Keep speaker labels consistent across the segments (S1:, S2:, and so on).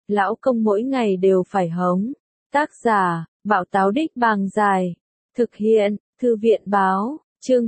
S1: lão công mỗi ngày đều phải hống. Tác giả, Bảo Táo Đích Bàng Dài. Thực hiện, Thư viện Báo, chương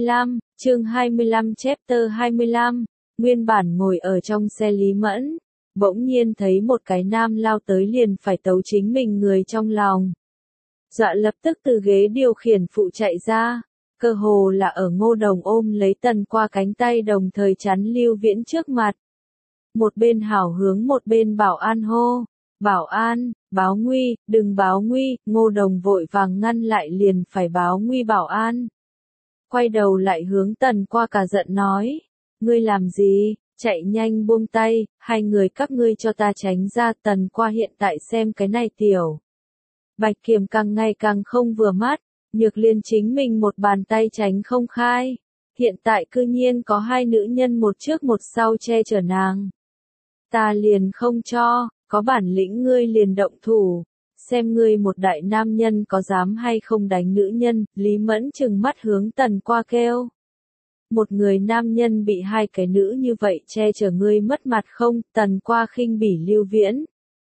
S1: 25 chapter 25. Nguyên bản ngồi ở trong xe Lý Mẫn, bỗng nhiên thấy một cái nam lao tới liền phải tấu chính mình người trong lòng. Dọa lập tức từ ghế điều khiển phụ chạy ra, cơ hồ là ở Ngô Đồng ôm lấy Tần qua cánh tay đồng thời chắn Lưu Viễn trước mặt. Một bên hảo hướng một bên bảo an hô, bảo an, báo nguy, đừng báo nguy, Ngô Đồng vội vàng ngăn lại liền phải báo nguy bảo an. Quay đầu lại hướng Tần qua cả giận nói, ngươi làm gì, chạy nhanh buông tay, hai người các ngươi cho ta tránh ra. Tần qua hiện tại xem cái này tiểu Bạch Kiểm càng ngày càng không vừa mắt, Nhược Liên chính mình một bàn tay tránh không khai, hiện tại cư nhiên có hai nữ nhân một trước một sau che chở nàng. Ta liền không cho, có bản lĩnh ngươi liền động thủ, xem ngươi một đại nam nhân có dám hay không đánh nữ nhân. Lý Mẫn trừng mắt hướng Tần qua kêu. Một người nam nhân bị hai cái nữ như vậy che chở ngươi mất mặt không? Tần qua khinh bỉ Lưu Viễn.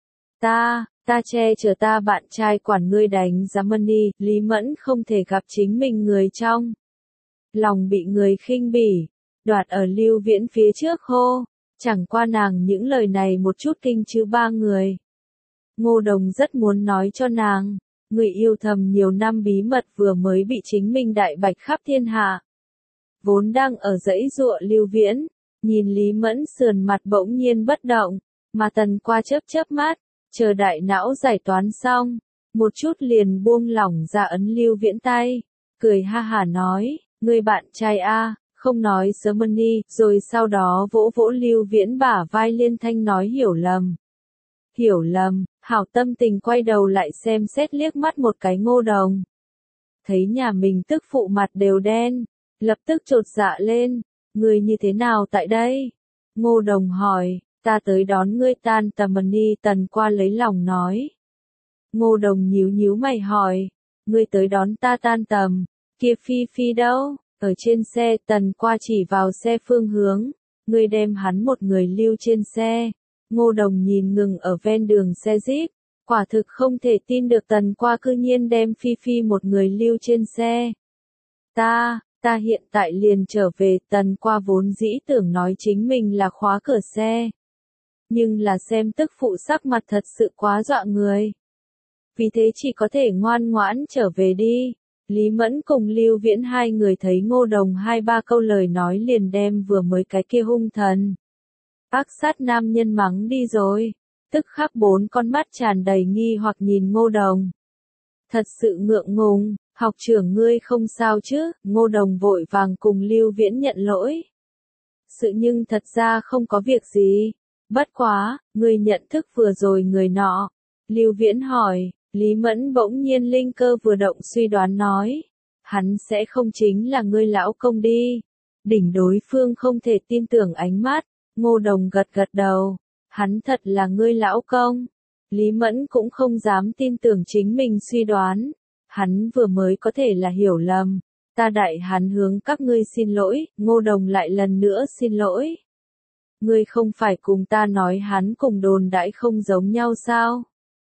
S1: Ta che chở ta bạn trai quản ngươi đánh Germany. Lý Mẫn không thể gặp chính mình người trong lòng bị người khinh bỉ, đoạt ở Lưu Viễn phía trước hô. Chẳng qua nàng những lời này một chút kinh chứ ba người. Ngô Đồng rất muốn nói cho nàng, người yêu thầm nhiều năm bí mật vừa mới bị chính mình đại bạch khắp thiên hạ. Vốn đang ở dãy giụa Lưu Viễn, nhìn Lý Mẫn sườn mặt bỗng nhiên bất động, mà Tần qua chớp mắt, chờ đại não giải toán xong, một chút liền buông lỏng ra ấn Lưu Viễn tay, cười ha hả nói, ngươi bạn trai a, không nói Germany, rồi sau đó vỗ vỗ Lưu Viễn bả vai liên thanh nói hiểu lầm. Hiểu lầm, hảo tâm tình quay đầu lại xem xét liếc mắt một cái Ngô Đồng. Thấy nhà mình tức phụ mặt đều đen, lập tức chột dạ lên, ngươi như thế nào tại đây? Ngô Đồng hỏi, ta tới đón ngươi tan tầm đi. Tần qua lấy lòng nói. Ngô Đồng nhíu mày hỏi, ngươi tới đón ta tan tầm, kia Phi Phi đâu? Ở trên xe. Tần qua chỉ vào xe phương hướng, ngươi đem hắn một người lưu trên xe. Ngô Đồng nhìn ngừng ở ven đường xe Jeep, quả thực không thể tin được Tần qua cư nhiên đem Phi Phi một người lưu trên xe. Ta hiện tại liền trở về. Tần qua vốn dĩ tưởng nói chính mình là khóa cửa xe, nhưng là xem tức phụ sắc mặt thật sự quá dọa người, vì thế chỉ có thể ngoan ngoãn trở về đi. Lý Mẫn cùng Lưu Viễn hai người thấy Ngô Đồng hai ba câu lời nói liền đem vừa mới cái kia hung thần ác sát nam nhân mắng đi rồi, tức khắc bốn con mắt tràn đầy nghi hoặc nhìn Ngô Đồng. Thật sự ngượng ngùng, học trưởng ngươi không sao chứ? Ngô Đồng vội vàng cùng Lưu Viễn nhận lỗi. Sự nhưng thật ra không có việc gì, bất quá, ngươi nhận thức vừa rồi người nọ. Lưu Viễn hỏi. Lý Mẫn bỗng nhiên linh cơ vừa động suy đoán nói, hắn sẽ không chính là ngươi lão công đi. Đỉnh đối phương không thể tin tưởng ánh mắt, Ngô Đồng gật đầu, hắn thật là ngươi lão công. Lý Mẫn cũng không dám tin tưởng chính mình suy đoán, hắn vừa mới có thể là hiểu lầm, ta đại hắn hướng các ngươi xin lỗi. Ngô Đồng lại lần nữa xin lỗi. Ngươi không phải cùng ta nói hắn cùng đồn đãi không giống nhau sao?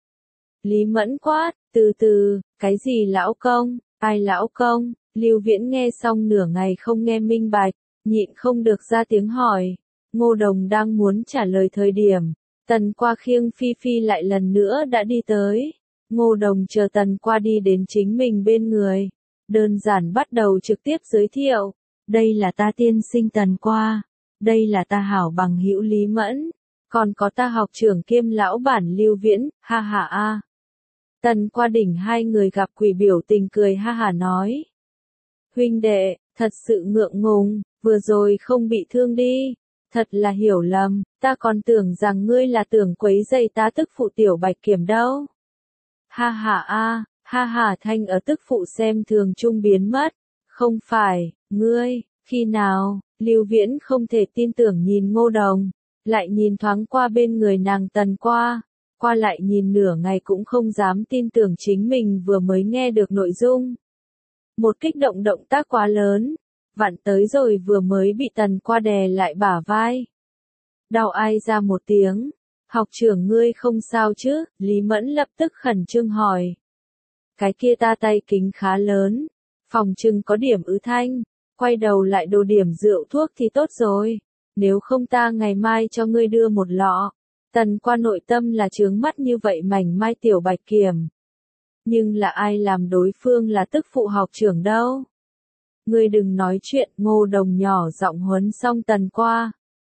S1: Lý Mẫn quát, từ, cái gì lão công, ai lão công? Lưu Viễn nghe xong nửa ngày không nghe minh bạch, nhịn không được ra tiếng hỏi. Ngô Đồng đang muốn trả lời thời điểm, Tần qua khiêng Phi Phi lại lần nữa đã đi tới. Ngô Đồng chờ Tần qua đi đến chính mình bên người, đơn giản bắt đầu trực tiếp giới thiệu, đây là ta tiên sinh Tần qua, đây là ta hảo bằng hữu Lý Mẫn, còn có ta học trưởng kiêm lão bản Lưu Viễn, ha ha a. Tần qua đỉnh hai người gặp quỷ biểu tình cười ha hả nói. Huynh đệ, thật sự ngượng ngùng, vừa rồi không bị thương đi, thật là hiểu lầm, ta còn tưởng rằng ngươi là tưởng quấy rầy ta tức phụ Tiểu Bạch Kiểm đâu. Ha hả a, ha hả thanh ở tức phụ xem thường trung biến mất, không phải, ngươi, khi nào? Lưu Viễn không thể tin tưởng nhìn Ngô Đồng, lại nhìn thoáng qua bên người nàng Tần qua lại nhìn nửa ngày cũng không dám tin tưởng chính mình vừa mới nghe được nội dung. Một kích động động tác quá lớn, vặn tới rồi vừa mới bị Tần qua đè lại bả vai. Đau ai ra một tiếng, Học trưởng ngươi không sao chứ? Lý Mẫn lập tức khẩn trương hỏi. Cái kia ta tay kính khá lớn, phòng trừng có điểm ứ thanh, quay đầu lại đồ điểm rượu thuốc thì tốt rồi, nếu không ta ngày mai cho ngươi đưa một lọ. Tần Qua nội tâm là chướng mắt như vậy mảnh mai tiểu bạch kiểm. Nhưng là ai làm đối phương là tức phụ học trưởng đâu? Ngươi đừng nói chuyện, Ngô Đồng nhỏ giọng huấn xong Tần Qua.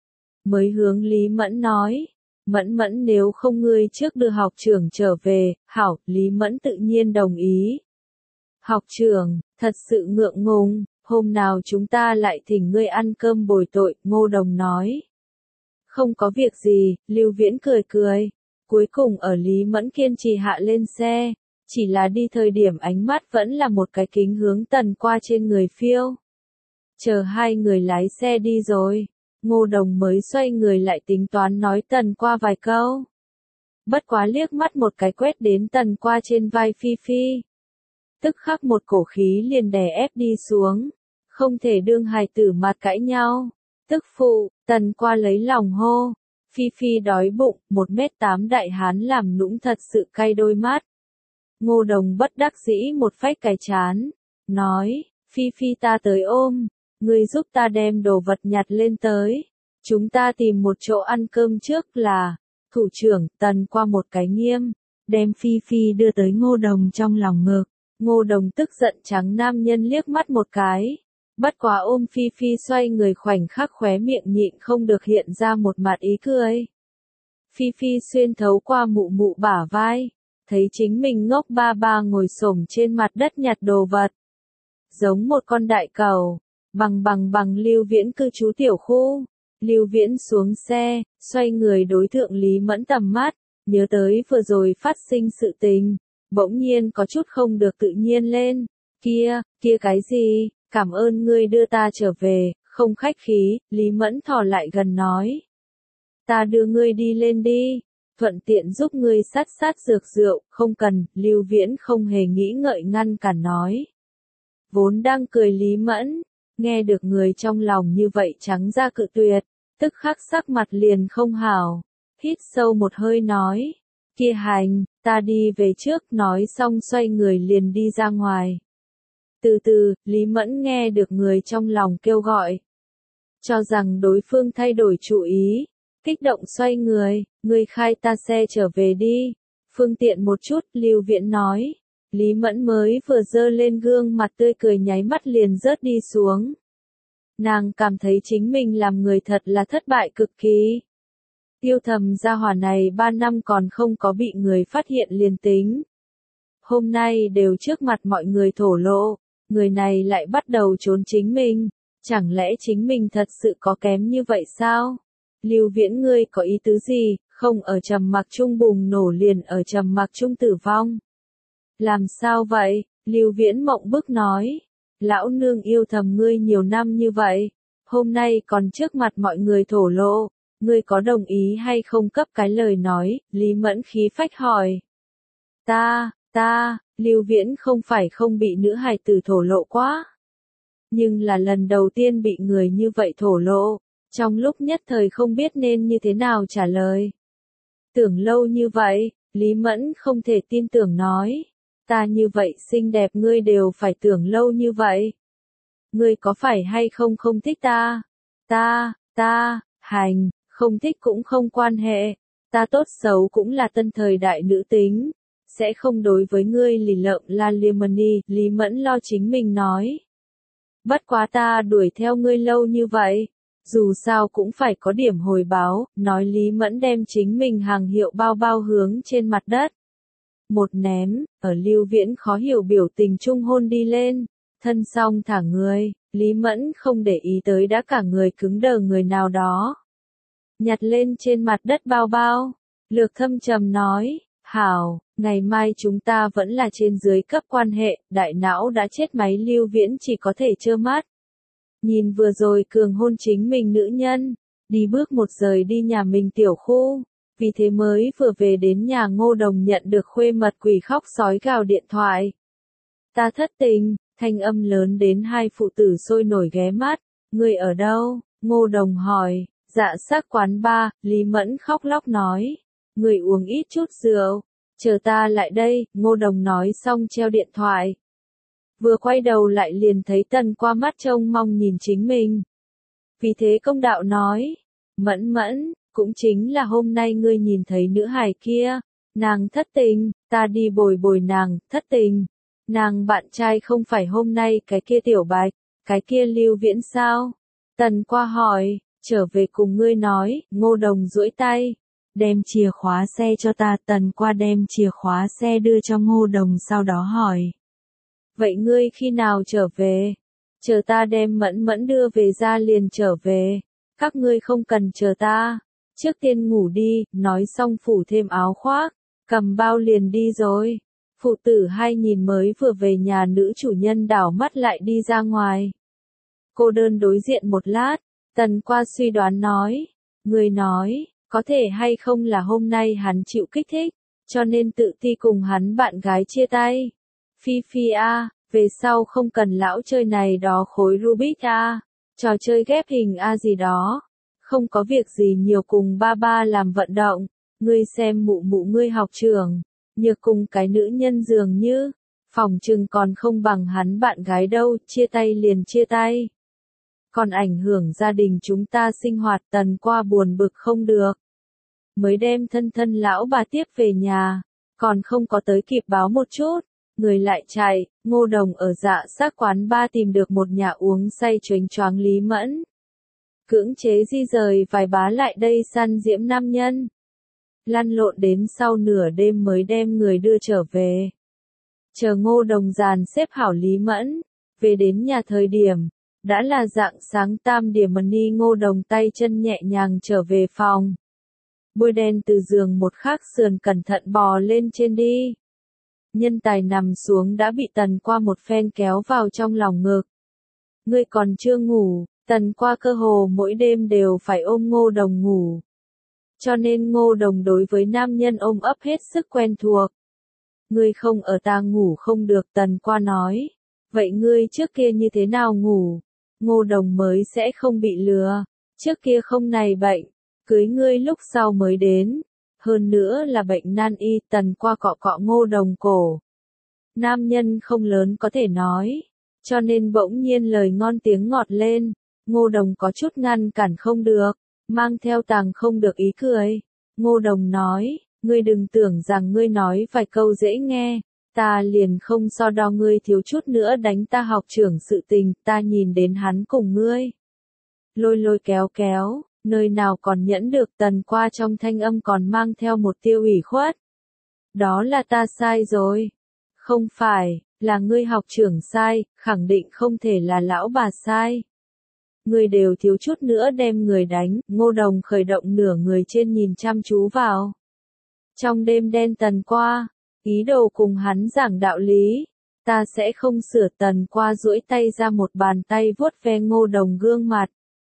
S1: Mới hướng Lý Mẫn nói, Mẫn Mẫn nếu không ngươi trước đưa học trưởng trở về, hảo, Lý Mẫn tự nhiên đồng ý. Học trưởng, thật sự ngượng ngùng, hôm nào chúng ta lại thỉnh ngươi ăn cơm bồi tội, Ngô Đồng nói. Không có việc gì, Lưu Viễn cười cười. Cuối cùng ở Lý Mẫn kiên trì hạ lên xe, chỉ là đi thời điểm ánh mắt vẫn là một cái kính hướng Tần Qua trên người phiêu. Chờ hai người lái xe đi rồi, Ngô Đồng mới xoay người lại tính toán nói Tần Qua vài câu. Bất quá liếc mắt một cái quét đến Tần Qua trên vai Phi Phi. Tức khắc một cổ khí liền đè ép đi xuống, không thể đương hài tử mặt cãi nhau. Tức phụ, Tần Qua lấy lòng hô. Phi Phi đói bụng, 1m8 đại hán làm nũng thật sự cay đôi mắt. Ngô Đồng bất đắc dĩ một phách cái chán, nói, Phi Phi ta tới ôm, ngươi giúp ta đem đồ vật nhặt lên tới. Chúng ta tìm một chỗ ăn cơm trước là, thủ trưởng, Tần Qua một cái nghiêm, đem Phi Phi đưa tới Ngô Đồng trong lòng ngực. Ngô Đồng tức giận trắng nam nhân liếc mắt một cái. Bất quá ôm Phi Phi xoay người khoảnh khắc khóe miệng nhịn không được hiện ra một mặt ý cười. Phi Phi xuyên thấu qua mụ mụ bả vai, thấy chính mình ngốc ba ba ngồi xổm trên mặt đất nhặt đồ vật. Giống một con đại cầu, bằng Lưu Viễn cư trú tiểu khu. Lưu Viễn xuống xe, xoay người đối thượng Lý Mẫn tầm mắt, nhớ tới vừa rồi phát sinh sự tình, bỗng nhiên có chút không được tự nhiên lên. Kia cái gì? Cảm ơn ngươi đưa ta trở về, không khách khí, Lý Mẫn thò lại gần nói. Ta đưa ngươi đi lên đi, thuận tiện giúp ngươi sát dược rượu, không cần, Lưu Viễn không hề nghĩ ngợi ngăn cản nói. Vốn đang cười Lý Mẫn, nghe được người trong lòng như vậy trắng ra cự tuyệt, tức khắc sắc mặt liền không hảo, hít sâu một hơi nói. Kia hành, ta đi về trước, nói xong xoay người liền đi ra ngoài. Từ từ, Lý Mẫn nghe được người trong lòng kêu gọi. Cho rằng đối phương thay đổi chủ ý, kích động xoay người, ngươi khai ta xe trở về đi. Phương tiện một chút, Lưu Viễn nói. Lý Mẫn mới vừa dơ lên gương mặt tươi cười nháy mắt liền rớt đi xuống. Nàng cảm thấy chính mình làm người thật là thất bại cực kỳ. Tiêu Thầm gia hỏa này 3 năm còn không có bị người phát hiện liền tính. Hôm nay đều trước mặt mọi người thổ lộ. Người này lại bắt đầu trốn chính mình, chẳng lẽ chính mình thật sự có kém như vậy sao? Lưu Viễn ngươi có ý tứ gì, không ở trầm mặc chung bùng nổ liền ở trầm mặc chung tử vong. Làm sao vậy? Lưu Viễn mộng bức nói. Lão nương yêu Thầm ngươi nhiều năm như vậy, hôm nay còn trước mặt mọi người thổ lộ, ngươi có đồng ý hay không cấp cái lời nói? Lý Mẫn khí phách hỏi. Ta, Lưu Viễn không phải không bị nữ hài tử thổ lộ quá. Nhưng là lần đầu tiên bị người như vậy thổ lộ, trong lúc nhất thời không biết nên như thế nào trả lời. Tưởng lâu như vậy, Lý Mẫn không thể tin tưởng nói. Ta như vậy xinh đẹp ngươi đều phải tưởng lâu như vậy. Ngươi có phải hay không không thích ta? Hành, không thích cũng không quan hệ. Ta tốt xấu cũng là tân thời đại nữ tính. Sẽ không đối với ngươi lì lợm la liemani, Lý Mẫn lo chính mình nói. Bất quá ta đuổi theo ngươi lâu như vậy, dù sao cũng phải có điểm hồi báo, nói Lý Mẫn đem chính mình hàng hiệu bao hướng trên mặt đất. Một ném, ở Lưu Viễn khó hiểu biểu tình trung hôn đi lên, thân xong thả người, Lý Mẫn không để ý tới đã cả người cứng đờ người nào đó. Nhặt lên trên mặt đất bao, Lược Thâm trầm nói. Hảo, ngày mai chúng ta vẫn là trên dưới cấp quan hệ, đại não đã chết máy Lưu Viễn chỉ có thể trơ mắt. Nhìn vừa rồi cường hôn chính mình nữ nhân, đi bước một rời đi nhà mình tiểu khu, vì thế mới vừa về đến nhà Ngô Đồng nhận được khuê mật quỷ khóc sói gào điện thoại. Ta thất tình, thanh âm lớn đến hai phụ tử sôi nổi ghé mắt, ngươi ở đâu? Ngô Đồng hỏi, dạ sắc quán ba, Lý Mẫn khóc lóc nói. người uống ít chút rượu, chờ ta lại đây, Ngô Đồng nói xong treo điện thoại. Vừa quay đầu lại liền thấy Tần Qua mắt trông mong nhìn chính mình. Vì thế công đạo nói, Mẫn Mẫn, cũng chính là hôm nay ngươi nhìn thấy nữ hài kia, nàng thất tình, ta đi bồi bồi nàng, thất tình. Nàng bạn trai không phải hôm nay cái kia Tiểu Bạch, cái kia Lưu Viễn sao? Tần Qua hỏi, trở về cùng ngươi nói, Ngô Đồng duỗi tay, đem chìa khóa xe cho ta. Tần Qua đem chìa khóa xe đưa cho Ngô Đồng sau đó hỏi. Vậy ngươi khi nào trở về? Chờ ta đem Mẫn Mẫn đưa về ra liền trở về. Các ngươi không cần chờ ta. Trước tiên ngủ đi, nói xong phủ thêm áo khoác, cầm bao liền đi rồi. Phụ tử hai nhìn mới vừa về nhà nữ chủ nhân đảo mắt lại đi ra ngoài. Cô đơn đối diện một lát, Tần Qua suy đoán nói. Người nói, có thể hay không là hôm nay hắn chịu kích thích, cho nên tự ti cùng hắn bạn gái chia tay. Phi Phi a, về sau không cần lão chơi này đó khối Rubik a, trò chơi ghép hình a gì đó. Không có việc gì nhiều cùng ba ba làm vận động, ngươi xem mụ mụ ngươi học trưởng, nhược cùng cái nữ nhân dường như, phòng chừng còn không bằng hắn bạn gái đâu, chia tay liền chia tay. Còn ảnh hưởng gia đình chúng ta sinh hoạt. Tần Qua buồn bực không được. Mới đem thân thân lão bà tiếp về nhà, còn không có tới kịp báo một chút, người lại chạy. Ngô Đồng ở Dạ Xác quán ba tìm được một nhà uống say choáng choáng Lý Mẫn. Cưỡng chế di rời vài bá lại đây săn diễm nam nhân. Lăn lộn đến sau nửa đêm mới đem người đưa trở về. Chờ Ngô Đồng dàn xếp hảo Lý Mẫn, về đến nhà thời điểm, đã là rạng sáng 8 điểm. Ni Ngô Đồng tay chân nhẹ nhàng trở về phòng. Bôi đen từ giường một khắc sườn cẩn thận bò lên trên đi. Nhân tài nằm xuống đã bị Tần Qua một phen kéo vào trong lòng ngực. Ngươi còn chưa ngủ. Tần Qua cơ hồ mỗi đêm đều phải ôm Ngô Đồng ngủ. Cho nên Ngô Đồng đối với nam nhân ôm ấp hết sức quen thuộc. Ngươi không ở ta ngủ không được. Tần Qua nói. Vậy ngươi trước kia như thế nào ngủ? Ngô Đồng mới sẽ không bị lừa. Trước kia không này bệnh. Cưới ngươi lúc sau mới đến. Hơn nữa là bệnh nan y. Tần Qua cọ cọ Ngô Đồng cổ. Nam nhân không lớn có thể nói. Cho nên bỗng nhiên lời ngon tiếng ngọt lên. Ngô Đồng có chút ngăn cản không được, mang theo tàng không được ý cười. Ngô Đồng nói, ngươi đừng tưởng rằng ngươi nói vài câu dễ nghe, ta liền không so đo. Ngươi thiếu chút nữa đánh ta học trưởng sự tình, ta nhìn đến hắn cùng ngươi. Lôi lôi kéo kéo, nơi nào còn nhẫn được. Tần Qua trong thanh âm còn mang theo một tia ủy khuất. Đó là ta sai rồi. Không phải, là ngươi học trưởng sai, khẳng định không thể là lão bà sai. Người đều thiếu chút nữa đem người đánh. Ngô Đồng khởi động nửa người trên nhìn chăm chú vào. Trong đêm đen. Tần Qua, ý đồ cùng hắn giảng đạo lý. Ta sẽ không sửa. Tần Qua duỗi tay ra một bàn tay vuốt ve Ngô Đồng gương mặt.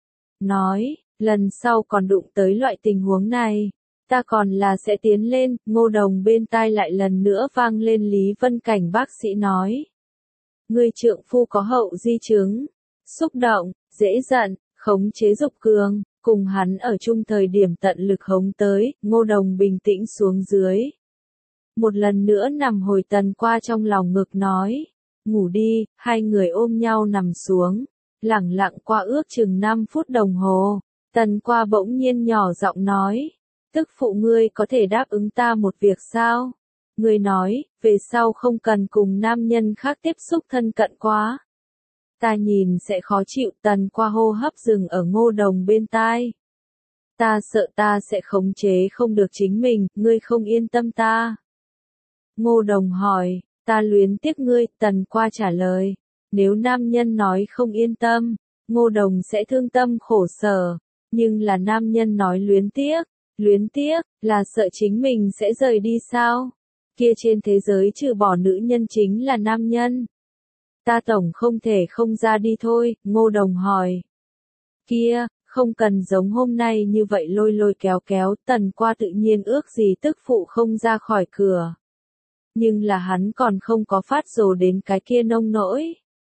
S1: Nói, lần sau còn đụng tới loại tình huống này, ta còn là sẽ tiến lên. Ngô Đồng bên tai lại lần nữa vang lên Lý Vân Cảnh bác sĩ nói. Ngươi trượng phu có hậu di chứng, xúc động, dễ giận, khống chế dục cường, cùng hắn ở chung thời điểm tận lực hống tới. Ngô Đồng bình tĩnh xuống dưới. Một lần nữa nằm hồi Tần Qua trong lòng ngực nói. Ngủ đi. Hai người ôm nhau nằm xuống. Lẳng lặng qua ước chừng 5 phút đồng hồ. Tần Qua bỗng nhiên nhỏ giọng nói. Tức phụ ngươi có thể đáp ứng ta một việc sao? Ngươi nói, về sau không cần cùng nam nhân khác tiếp xúc thân cận quá. Ta nhìn sẽ khó chịu. Tần Qua hô hấp dừng ở Ngô Đồng bên tai. Ta sợ ta sẽ khống chế không được chính mình, ngươi không yên tâm ta. Ngô Đồng hỏi, ta luyến tiếc ngươi. Tần Qua trả lời, nếu nam nhân nói không yên tâm, Ngô Đồng sẽ thương tâm khổ sở. Nhưng là nam nhân nói luyến tiếc, là sợ chính mình sẽ rời đi sao? Kia trên thế giới trừ bỏ nữ nhân chính là nam nhân. Ta tổng không thể không ra đi thôi. Ngô Đồng hỏi. Kia, không cần giống hôm nay như vậy lôi lôi kéo kéo. Tần Qua tự nhiên ước gì tức phụ không ra khỏi cửa. Nhưng là hắn còn không có phát rồ đến cái kia nông nỗi.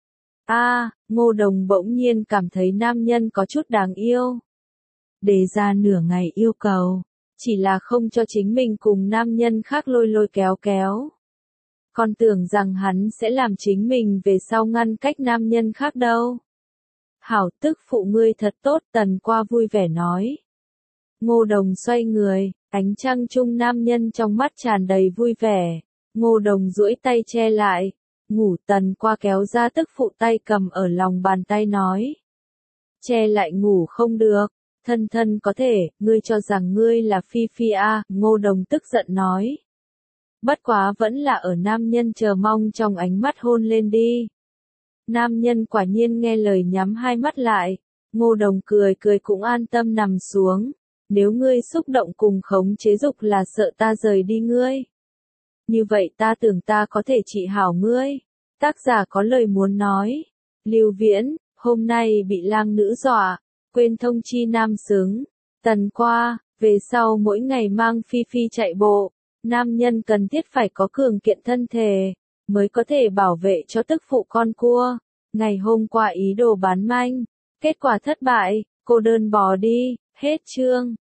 S1: Ngô Đồng bỗng nhiên cảm thấy nam nhân có chút đáng yêu. Đề ra nửa ngày yêu cầu, chỉ là không cho chính mình cùng nam nhân khác lôi lôi kéo kéo. Còn tưởng rằng hắn sẽ làm chính mình về sau ngăn cách nam nhân khác đâu. Hảo, tức phụ ngươi thật tốt, Tần Qua vui vẻ nói. Ngô Đồng xoay người, ánh trăng trung nam nhân trong mắt tràn đầy vui vẻ. Ngô Đồng duỗi tay che lại, ngủ. Tần Qua kéo ra tức phụ tay cầm ở lòng bàn tay nói. Che lại ngủ không được, thân thân có thể, ngươi cho rằng ngươi là Phi Phi à, Ngô Đồng tức giận nói. Bất quá vẫn là ở nam nhân chờ mong trong ánh mắt hôn lên đi. Nam nhân quả nhiên nghe lời nhắm hai mắt lại, Ngô Đồng cười cười cũng an tâm nằm xuống. Nếu ngươi xúc động cùng khống chế dục là sợ ta rời đi ngươi. Như vậy ta tưởng ta có thể trị hảo ngươi. Tác giả có lời muốn nói. Lưu Viễn, hôm nay bị lang nữ dọa, quên thông chi nam xứng. Tần Qua, về sau mỗi ngày mang Phi Phi chạy bộ, nam nhân cần thiết phải có cường kiện thân thể, mới có thể bảo vệ cho tức phụ con cua. Ngày hôm qua ý đồ bán manh, kết quả thất bại, cô đơn bỏ đi, hết chương.